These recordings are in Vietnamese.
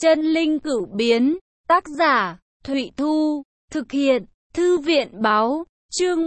Chân linh cửu biến, tác giả, Thụy Thu, thực hiện, Thư viện báo, chương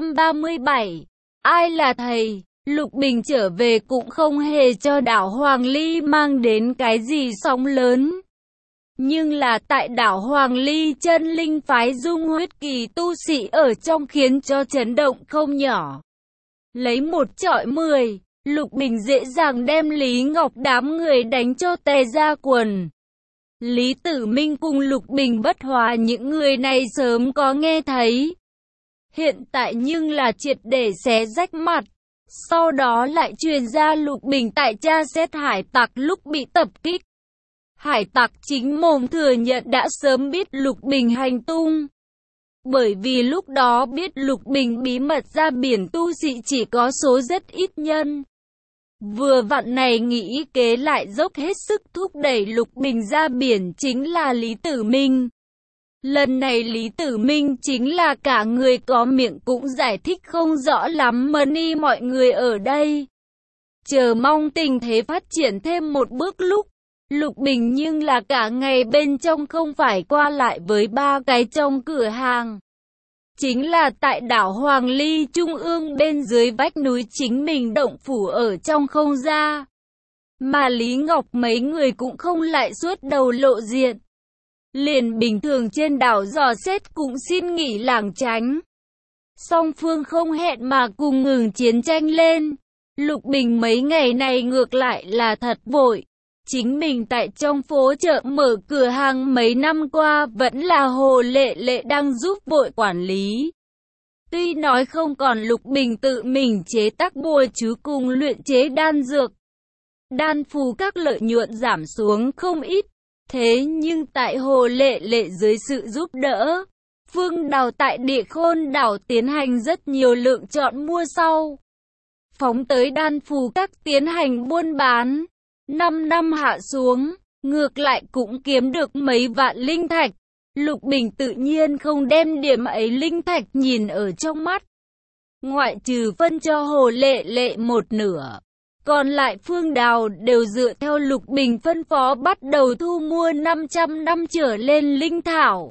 137. Ai là thầy? Lục Bình trở về cũng không hề cho đảo Hoàng Ly mang đến cái gì sóng lớn. Nhưng là tại đảo Hoàng Ly, chân linh phái dung huyết kỳ tu sĩ ở trong khiến cho chấn động không nhỏ. Lấy 1 chọi 10, Lục Bình dễ dàng đem Lý Ngọc đám người đánh cho tè ra quần. Lý Tử Minh cùng Lục Bình bất hòa những người này sớm có nghe thấy. Hiện tại nhưng là triệt để xé rách mặt. Sau đó lại truyền ra Lục Bình tại tra xét hải tặc lúc bị tập kích. Hải tặc chính mồm thừa nhận đã sớm biết Lục Bình hành tung. Bởi vì lúc đó biết Lục Bình bí mật ra biển tu sĩ chỉ có số rất ít nhân. Vừa vặn này nghĩ kế lại dốc hết sức thúc đẩy Lục Bình ra biển chính là Lý Tử Minh. Lần này Lý Tử Minh chính là cả người có miệng cũng giải thích không rõ lắm mani mọi người ở đây. Chờ mong tình thế phát triển thêm một bước lúc. Lục Bình nhưng là cả ngày bên trong không phải qua lại với 3 cái trong cửa hàng. Chính là tại đảo Hoàng Ly trung ương bên dưới vách núi chính mình động phủ ở trong không ra. Mà Lý Ngọc mấy người cũng không lại suốt đầu lộ diện. Liền bình thường trên đảo dò xét cũng xin nghỉ lảng tránh. Song phương không hẹn mà cùng ngừng chiến tranh lên. Lục Bình mấy ngày này ngược lại là thật vội. Chính mình tại trong phố chợ mở cửa hàng mấy năm qua vẫn là Hồ Lệ Lệ đang giúp vội quản lý. Tuy nói không còn Lục Bình tự mình chế tác bùa chú cùng luyện chế đan dược. Đan phù các lợi nhuận giảm xuống không ít. Thế nhưng tại Hồ Lệ Lệ dưới sự giúp đỡ, Phương Đào tại Địa Khôn đảo tiến hành rất nhiều lựa chọn mua sau. Phóng tới đan phù các tiến hành buôn bán. 5 năm hạ xuống, ngược lại cũng kiếm được mấy vạn linh thạch. Lục Bình tự nhiên không đem điểm ấy linh thạch nhìn ở trong mắt. Ngoại trừ phân cho Hồ Lệ Lệ 1/2. Còn lại Phương Đào đều dựa theo Lục Bình phân phó bắt đầu thu mua 500 năm trở lên linh thảo.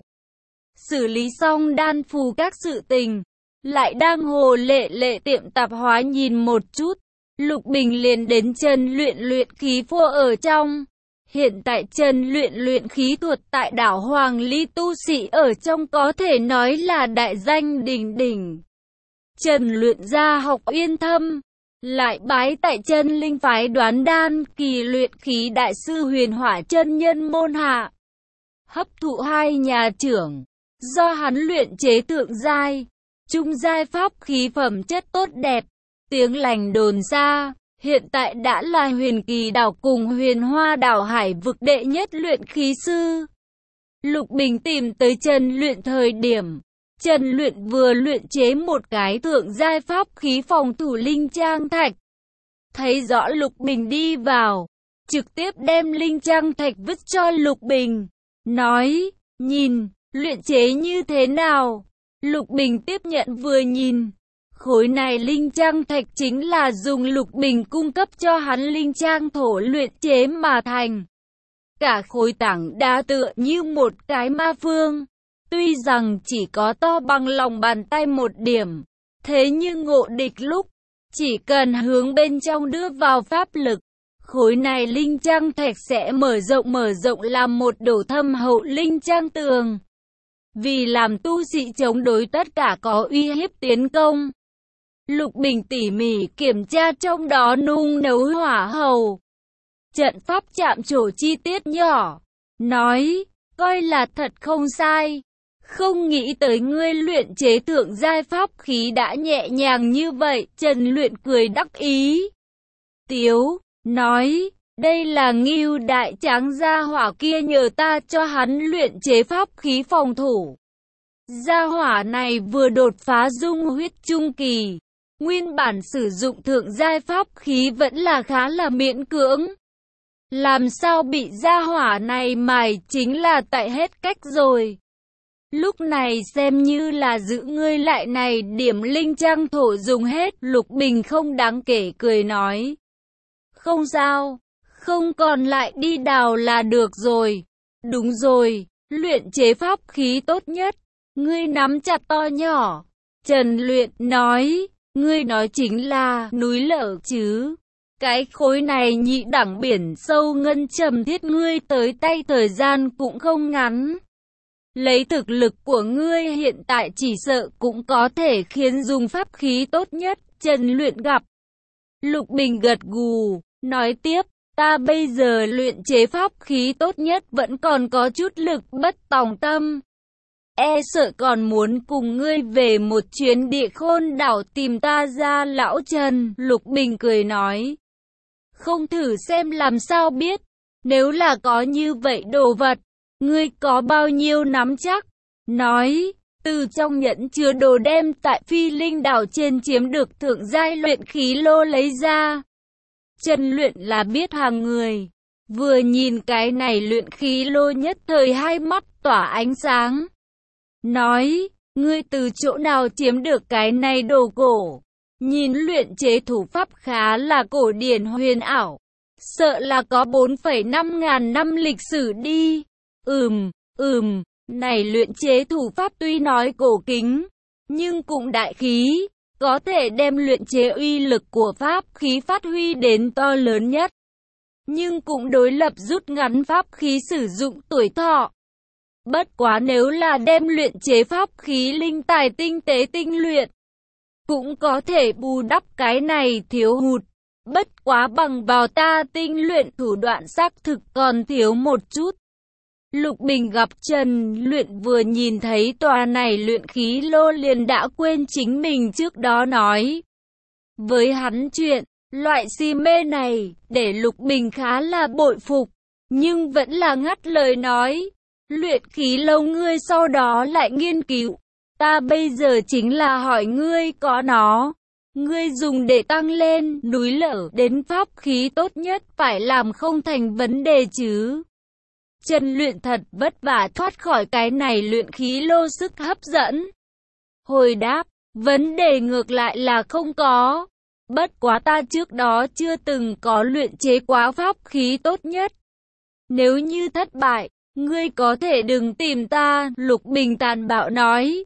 Xử lý xong đan phù các sự tình, lại đang Hồ Lệ Lệ tiệm tạp hóa nhìn một chút. Lục Bình liền đến chân luyện khí phô ở trong. Hiện tại chân luyện khí thuật tại đảo Hoàng Ly tu sĩ ở trong có thể nói là đại danh đỉnh đỉnh. Trần luyện gia học uyên thâm, lại bái tại chân linh phái Đoán Đan Kỳ luyện khí đại sư Huyền Hỏa chân nhân môn hạ. Hấp thụ 2 nhà trưởng, do hắn luyện chế thượng giai, trung giai pháp khí phẩm chất tốt đẹp. Tiếng lành đồn xa, hiện tại đã là Huyền Kỳ đảo cùng Huyền Hoa đảo hải vực đệ nhất luyện khí sư. Lục Bình tìm tới Trần Luyện thời điểm, Trần Luyện vừa luyện chế một cái thượng giai pháp khí phòng thủ linh trang thạch. Thấy rõ Lục Bình đi vào, trực tiếp đem linh trang thạch vứt cho Lục Bình, nói, nhìn, luyện chế như thế nào? Lục Bình tiếp nhận vừa nhìn. Khối này linh trang thạch chính là dùng Lục Bình cung cấp cho hắn linh trang thổ luyện chế mà thành. Cả khối tảng đá tựa như một cái ma phương. Tuy rằng chỉ có to bằng lòng bàn tay một điểm, thế nhưng ngộ địch lúc, chỉ cần hướng bên trong đưa vào pháp lực, khối này linh trang thạch sẽ mở rộng làm một đổ thâm hậu linh trang tường. Vì làm tu sĩ chống đối tất cả có uy hiếp tiến công. Lục Bình tỉ mỉ kiểm tra trong đó nung nấu hỏa hầu, trận pháp chạm trổ chi tiết nhỏ, nói, coi là thật không sai. Không nghĩ tới ngươi luyện chế thượng giai pháp khí đã nhẹ nhàng như vậy. Trần Luyện cười đắc ý. Tiếu, nói, đây là Ngưu đại tráng gia hỏa kia nhờ ta cho hắn luyện chế pháp khí phòng thủ. Gia hỏa này vừa đột phá dung huyết trung kỳ. Nguyên bản sử dụng thượng giai pháp khí vẫn là khá là miễn cưỡng. Làm sao bị gia hỏa này mài chính là tại hết cách rồi. Lúc này xem như là giữ ngươi lại này điểm linh trang thổ dùng hết. Lục Bình không đáng kể cười nói. Không sao, không còn lại đi đào là được rồi. Đúng rồi, luyện chế pháp khí tốt nhất, ngươi nắm chặt to nhỏ. Trần Luyện nói, ngươi nói chính là núi lở chứ. Cái khối này nhị đẳng biển sâu ngân trầm thiết ngươi tới tay thời gian cũng không ngắn. Lấy thực lực của ngươi hiện tại chỉ sợ cũng có thể khiến dùng pháp khí tốt nhất. Trần Luyện gặp. Lục Bình gật gù, nói tiếp, ta bây giờ luyện chế pháp khí tốt nhất vẫn còn có chút lực bất tòng tâm. E sợ còn muốn cùng ngươi về một chuyến Địa Khôn đảo tìm ta ra lão Trần. Lục Bình cười nói, không thử xem làm sao biết, nếu là có như vậy đồ vật, ngươi có bao nhiêu nắm chắc? Nói, từ trong nhẫn chứa đồ đem tại Phi Linh đảo trên chiếm được thượng giai luyện khí lô lấy ra. Trần Luyện là biết hàng người, vừa nhìn cái này luyện khí lô nhất thời hai mắt tỏa ánh sáng. Nói, ngươi từ chỗ nào chiếm được cái này đồ cổ? Nhìn luyện chế thủ pháp khá là cổ điển huyền ảo, sợ là có 4,5 ngàn năm lịch sử đi. Này luyện chế thủ pháp tuy nói cổ kính, nhưng cũng đại khí, có thể đem luyện chế uy lực của pháp khí phát huy đến to lớn nhất. Nhưng cũng đối lập rút ngắn pháp khí sử dụng tuổi thọ. Bất quá nếu là đem luyện chế pháp khí linh tài tinh tế tinh luyện, cũng có thể bù đắp cái này thiếu hụt. Bất quá bằng vào ta tinh luyện thủ đoạn xác thực còn thiếu một chút. Lục Bình gặp Trần Luyện vừa nhìn thấy tòa này luyện khí lô liền đã quên chính mình trước đó nói. Với hắn chuyện, loại si mê này, để Lục Bình khá là bội phục, nhưng vẫn là ngắt lời nói. Luyện khí lâu ngươi sau đó lại nghiên cứu, ta bây giờ chính là hỏi ngươi có nó. Ngươi dùng để tăng lên núi lở đến pháp khí tốt nhất phải làm không thành vấn đề chứ. Trần Luyện thật vất vả thoát khỏi cái này luyện khí lô sức hấp dẫn. Hồi đáp, vấn đề ngược lại là không có. Bất quá ta trước đó chưa từng có luyện chế quá pháp khí tốt nhất. Nếu như thất bại, ngươi có thể đừng tìm ta, Lục Bình tàn bạo nói.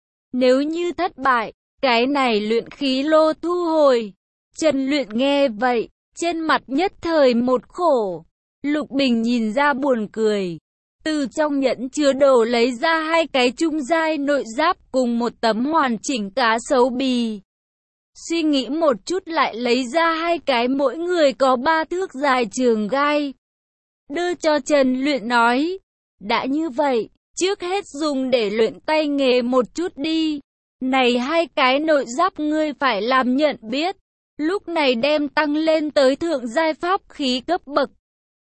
Nếu như thất bại, cái này luyện khí lô thu hồi. Trần Luyện nghe vậy, trên mặt nhất thời một khổ. Lục Bình nhìn ra buồn cười. Từ trong nhẫn chứa đồ lấy ra hai cái trung giai nội giáp cùng một tấm hoàn chỉnh cá sấu bì. Suy nghĩ một chút lại lấy ra hai cái mỗi người có 3 thước dài trường gai. Đưa cho Trần Luyện nói. Đã như vậy, trước hết dùng để luyện tay nghề một chút đi. Này hai cái nội giáp ngươi phải làm nhận biết. Lúc này đem tăng lên tới thượng giai pháp khí cấp bậc.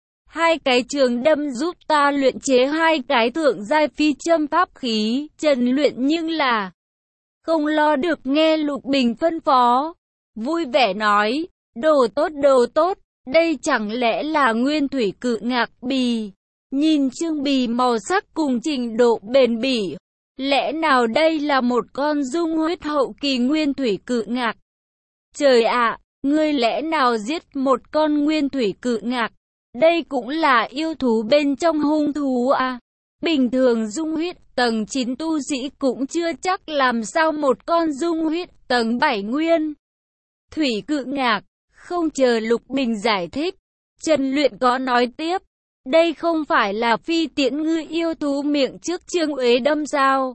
Hai cái trường đâm giúp ta luyện chế hai cái thượng giai phi châm pháp khí. Trần Luyện nhưng là không lo được nghe Lục Bình phân phó. Vui vẻ nói, đồ tốt, đây chẳng lẽ là nguyên thủy cự ngạc bì. Nhìn chương bì màu sắc cùng trình độ bền bỉ. Lẽ nào đây là một con dung huyết hậu kỳ nguyên thủy cự ngạc? Trời ạ, ngươi lẽ nào giết một con nguyên thủy cự ngạc? Đây cũng là yêu thú bên trong hung thú à? Bình thường dung huyết tầng 9 tu sĩ cũng chưa chắc làm sao một con dung huyết tầng 7 nguyên thủy cự ngạc. Không chờ Lục Bình giải thích, Trần Luyện có nói tiếp. Đây không phải là phi tiễn ngư yêu thú miệng trước Trương Uế đâm sao?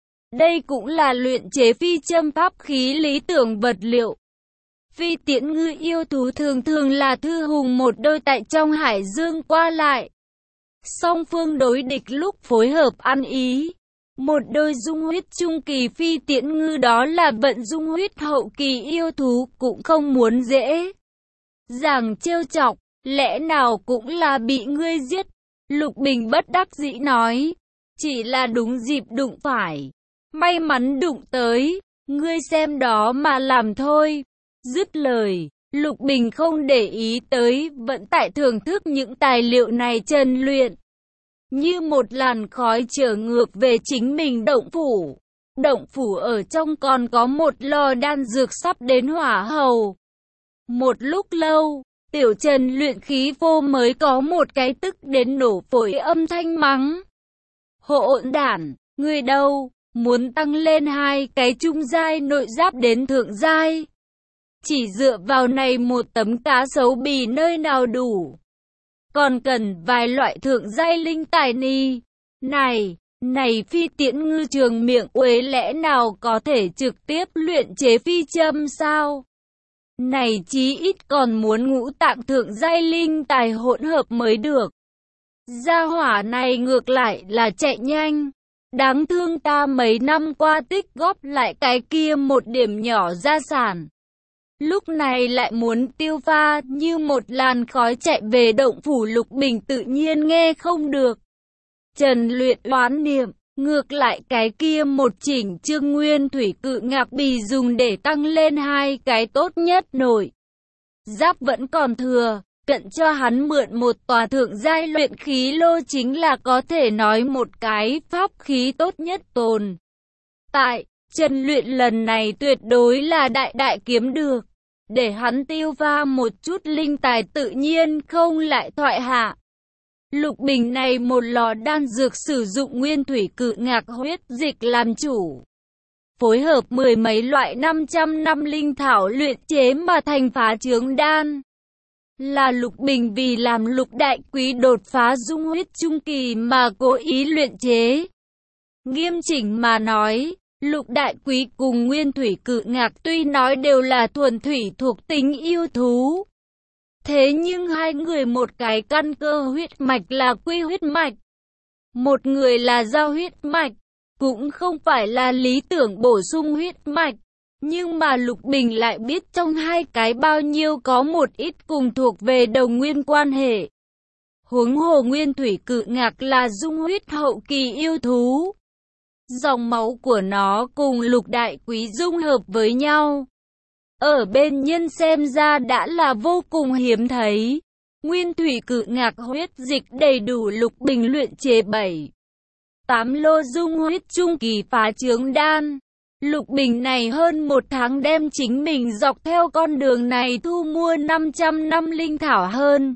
Đây cũng là luyện chế phi châm pháp khí lý tưởng vật liệu. Phi tiễn ngư yêu thú thường là thư hùng một đôi tại trong hải dương qua lại. Song phương đối địch lúc phối hợp ăn ý. Một đôi dung huyết trung kỳ phi tiễn ngư đó là vận dung huyết hậu kỳ yêu thú cũng không muốn dễ dàng trêu chọc. Lẽ nào cũng là bị ngươi giết? Lục Bình bất đắc dĩ nói. Chỉ là đúng dịp đụng phải. May mắn đụng tới. Ngươi xem đó mà làm thôi. Dứt lời, Lục Bình không để ý tới, vẫn tại thưởng thức những tài liệu này. Trần Luyện như một làn khói trở ngược về chính mình động phủ. Động phủ ở trong còn có một lò đan dược sắp đến hỏa hầu. Một lúc lâu, Tiểu Trần luyện khí vô mới có một cái tức đến nổ phổi âm thanh mắng. Hỗn đản, ngươi đâu, muốn tăng lên hai cái trung giai nội giáp đến thượng giai. Chỉ dựa vào này một tấm cá sấu bì nơi nào đủ. Còn cần vài loại thượng giai linh tài ni. Này phi tiễn ngư trường miệng uế lẽ nào có thể trực tiếp luyện chế phi châm sao? Này chí ít còn muốn ngũ tạng thượng giai linh tài hỗn hợp mới được. Gia hỏa này ngược lại là chạy nhanh. Đáng thương ta mấy năm qua tích góp lại cái kia một điểm nhỏ gia sản. Lúc này lại muốn tiêu pha như một làn khói chạy về động phủ Lục Bình tự nhiên nghe không được. Trần luyện oán niệm, ngược lại cái kia một chỉnh chương nguyên thủy cự ngạc bì dùng để tăng lên hai cái tốt nhất nội giáp vẫn còn thừa, cận cho hắn mượn một tòa thượng giai luyện khí lô chính là có thể nói một cái pháp khí tốt nhất tồn tại. Trần luyện lần này tuyệt đối là đại kiếm được, để hắn tiêu pha một chút linh tài tự nhiên không lại thoại hạ. Lục Bình này một lò đan dược sử dụng nguyên thủy cự ngạc huyết dịch làm chủ. Phối hợp mười mấy loại 500 năm linh thảo luyện chế mà thành phá trướng đan. Là Lục Bình vì làm Lục Đại Quý đột phá dung huyết trung kỳ mà cố ý luyện chế. Nghiêm chỉnh mà nói, Lục Đại Quý cùng nguyên thủy cự ngạc tuy nói đều là thuần thủy thuộc tính yêu thú. Thế nhưng hai người một cái căn cơ huyết mạch là quy huyết mạch. Một người là giao huyết mạch, cũng không phải là lý tưởng bổ sung huyết mạch. Nhưng mà Lục Bình lại biết trong hai cái bao nhiêu có một ít cùng thuộc về đồng nguyên quan hệ. Huống hồ nguyên thủy cự ngạc là dung huyết hậu kỳ yêu thú. Dòng máu của nó cùng Lục Đại Quý dung hợp với nhau. Ở bên nhân xem ra đã là vô cùng hiếm thấy. Nguyên thủy cự ngạc huyết dịch đầy đủ Lục Bình luyện chế 7-8 lô dung huyết trung kỳ phá trướng đan. Lục Bình này hơn một tháng đem chính mình dọc theo con đường này thu mua 500 năm linh thảo hơn.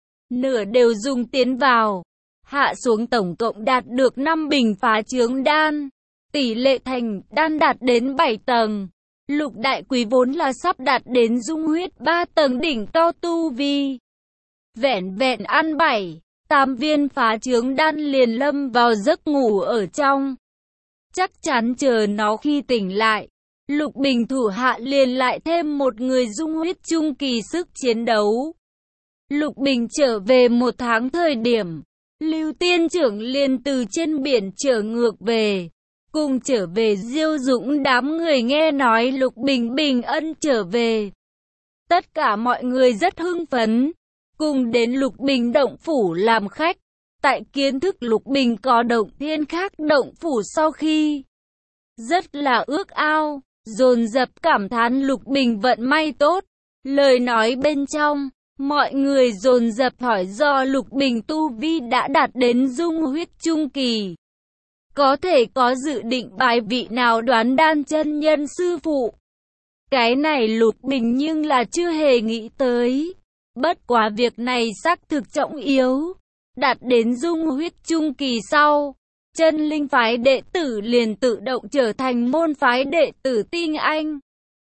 Nửa đều dùng tiến vào. Hạ xuống tổng cộng đạt được 5 bình phá trướng đan. Tỷ lệ thành đan đạt đến 7 tầng. Lục Đại Quý vốn là sắp đạt đến dung huyết 3 tầng đỉnh cao tu vi. Vẹn vẹn ăn 7-8 viên phá trướng đan liền lâm vào giấc ngủ ở trong. Chắc chắn chờ nó khi tỉnh lại, Lục Bình thủ hạ liền lại thêm một người dung huyết trung kỳ sức chiến đấu. Lục Bình trở về một tháng thời điểm, Lưu Tiên Trưởng liền từ trên biển trở ngược về. Cùng trở về Diêu Dũng đám người nghe nói Lục Bình bình ân trở về. Tất cả mọi người rất hưng phấn, cùng đến Lục Bình động phủ làm khách. Tại kiến thức Lục Bình có động thiên khác động phủ sau khi rất là ước ao, dồn dập cảm thán Lục Bình vận may tốt. Lời nói bên trong, mọi người dồn dập hỏi do Lục Bình tu vi đã đạt đến dung huyết trung kỳ. Có thể có dự định bài vị nào đoán đan chân nhân sư phụ. Cái này Lục Bình nhưng là chưa hề nghĩ tới. Bất quá việc này xác thực trọng yếu. Đạt đến dung huyết trung kỳ sau, chân linh phái đệ tử liền tự động trở thành môn phái đệ tử tinh anh.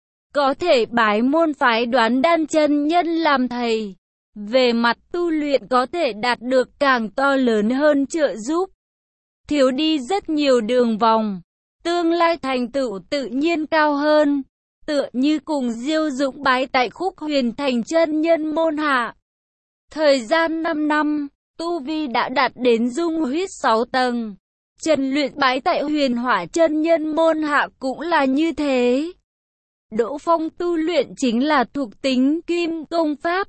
Có thể bái môn phái đoán đan chân nhân làm thầy. Về mặt tu luyện có thể đạt được càng to lớn hơn trợ giúp. Thiếu đi rất nhiều đường vòng. Tương lai thành tựu tự nhiên cao hơn. Tựa như cùng Diêu Dũng bái tại Khúc Huyền thành chân nhân môn hạ. Thời gian 5 năm. Tu vi đã đạt đến dung huyết 6 tầng. Trần luyện bái tại Huyền Hỏa chân nhân môn hạ cũng là như thế. Đỗ Phong tu luyện chính là thuộc tính kim công pháp.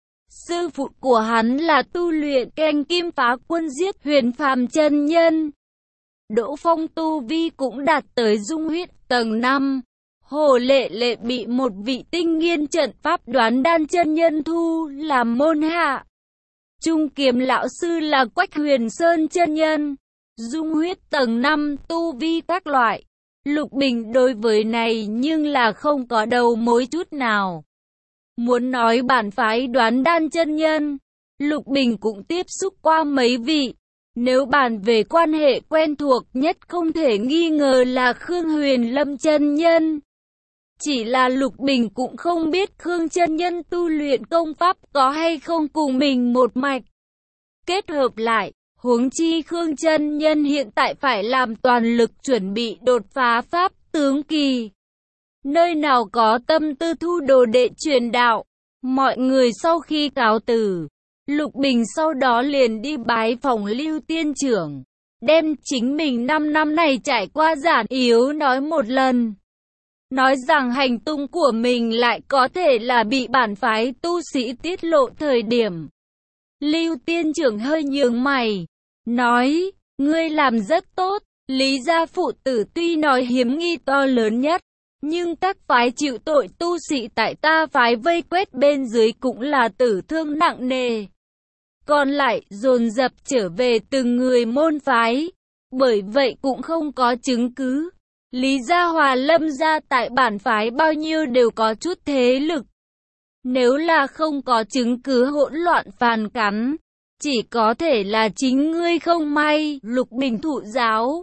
Sư phụ của hắn là tu luyện kèn kim phá quân giết Huyền Phàm chân nhân. Đỗ Phong tu vi cũng đạt tới dung huyết tầng 5. Hồ Lệ Lệ bị một vị tinh nghiên trận pháp đoán đan chân nhân thu làm môn hạ. Trung kiếm lão sư là Quách Huyền Sơn chân nhân, dung huyết tầng 5 tu vi các loại. Lục Bình đối với này nhưng là không có đầu mối chút nào. Muốn nói bản phái Đoán Đan chân nhân, Lục Bình cũng tiếp xúc qua mấy vị. Nếu bàn về quan hệ quen thuộc nhất không thể nghi ngờ là Khương Huyền Lâm chân nhân. Chỉ là Lục Bình cũng không biết Khương chân nhân tu luyện công pháp có hay không cùng mình một mạch. Kết hợp lại, huống chi Khương chân nhân hiện tại phải làm toàn lực chuẩn bị đột phá pháp tướng kỳ. Nơi nào có tâm tư thu đồ đệ truyền đạo. Mọi người sau khi cáo từ, Lục Bình sau đó liền đi bái phòng Lưu Tiên trưởng, đem chính mình 5 năm này trải qua giản yếu nói một lần. Nói rằng hành tung của mình lại có thể là bị bản phái tu sĩ tiết lộ thời điểm. Lưu Tiên trưởng hơi nhướng mày, nói, ngươi làm rất tốt, Lý gia phụ tử tuy nói hiếm nghi to lớn nhất, nhưng các phái chịu tội tu sĩ tại ta phái vây quét bên dưới cũng là tử thương nặng nề. Còn lại dồn dập trở về từng người môn phái, bởi vậy cũng không có chứng cứ. Lý gia Hòa Lâm gia tại bản phái bao nhiêu đều có chút thế lực. Nếu là không có chứng cứ hỗn loạn phàn cắn, chỉ có thể là chính ngươi không may. Lục Bình thụ giáo.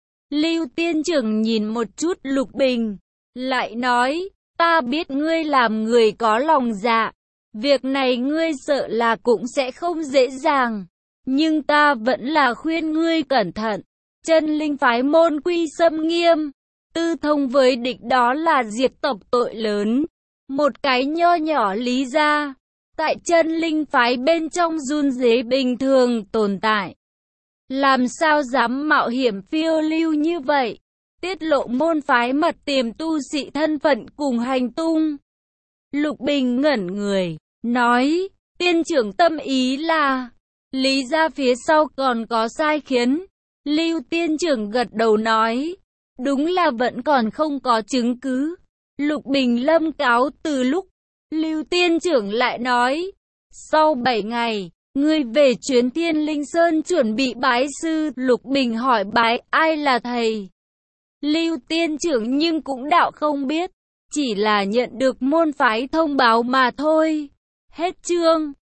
Lưu Tiên trưởng nhìn một chút Lục Bình, lại nói, ta biết ngươi làm người có lòng dạ, việc này ngươi sợ là cũng sẽ không dễ dàng, nhưng ta vẫn là khuyên ngươi cẩn thận. Chân linh phái môn quy xâm nghiêm, tư thông với địch đó là diệt tộc tội lớn. Một cái nho nhỏ Lý gia, tại chân linh phái bên trong run rế bình thường tồn tại. Làm sao dám mạo hiểm phiêu lưu như vậy? Tiết lộ môn phái mật tiềm tu sĩ thân phận cùng hành tung. Lục Bình ngẩn người, nói, tiên trưởng tâm ý là, Lý gia phía sau còn có sai khiến. Lưu Tiên trưởng gật đầu nói, đúng là vẫn còn không có chứng cứ. Lục Bình lâm cáo từ lúc, Lưu Tiên trưởng lại nói, sau 7 ngày, ngươi về chuyến Thiên Linh Sơn chuẩn bị bái sư. Lục Bình hỏi bái ai là thầy. Lưu Tiên trưởng nhưng cũng đạo không biết, chỉ là nhận được môn phái thông báo mà thôi. Hết chương.